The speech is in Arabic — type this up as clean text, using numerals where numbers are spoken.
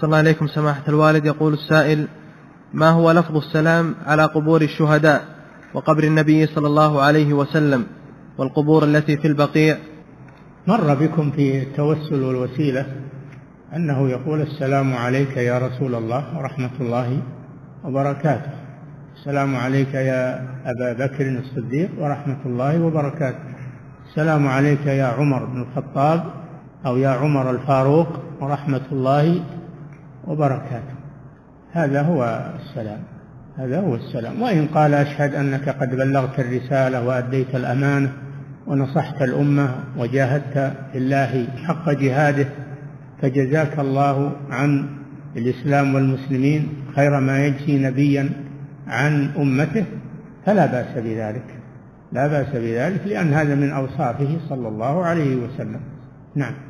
أحسن الله إليكم سماحة الوالد. يقول السائل: ما هو لفظ السلام على قبور الشهداء وقبر النبي صلى الله عليه وسلم والقبور التي في البقيع؟ مر بكم في التوسل والوسيلة أنه يقول: السلام عليك يا رسول الله ورحمة الله وبركاته، السلام عليك يا أبا بكر الصديق ورحمة الله وبركاته، السلام عليك يا عمر بن الخطاب أو يا عمر الفاروق ورحمة الله وبركاته. هذا هو السلام، هذا هو السلام. وإن قال: أشهد أنك قد بلغت الرسالة وأديت الأمانة ونصحت الأمة وجاهدت لله حق جهاده، فجزاك الله عن الإسلام والمسلمين خير ما يجزي نبيا عن أمته، فلا بأس بذلك، لا بأس بذلك، لأن هذا من أوصافه صلى الله عليه وسلم. نعم.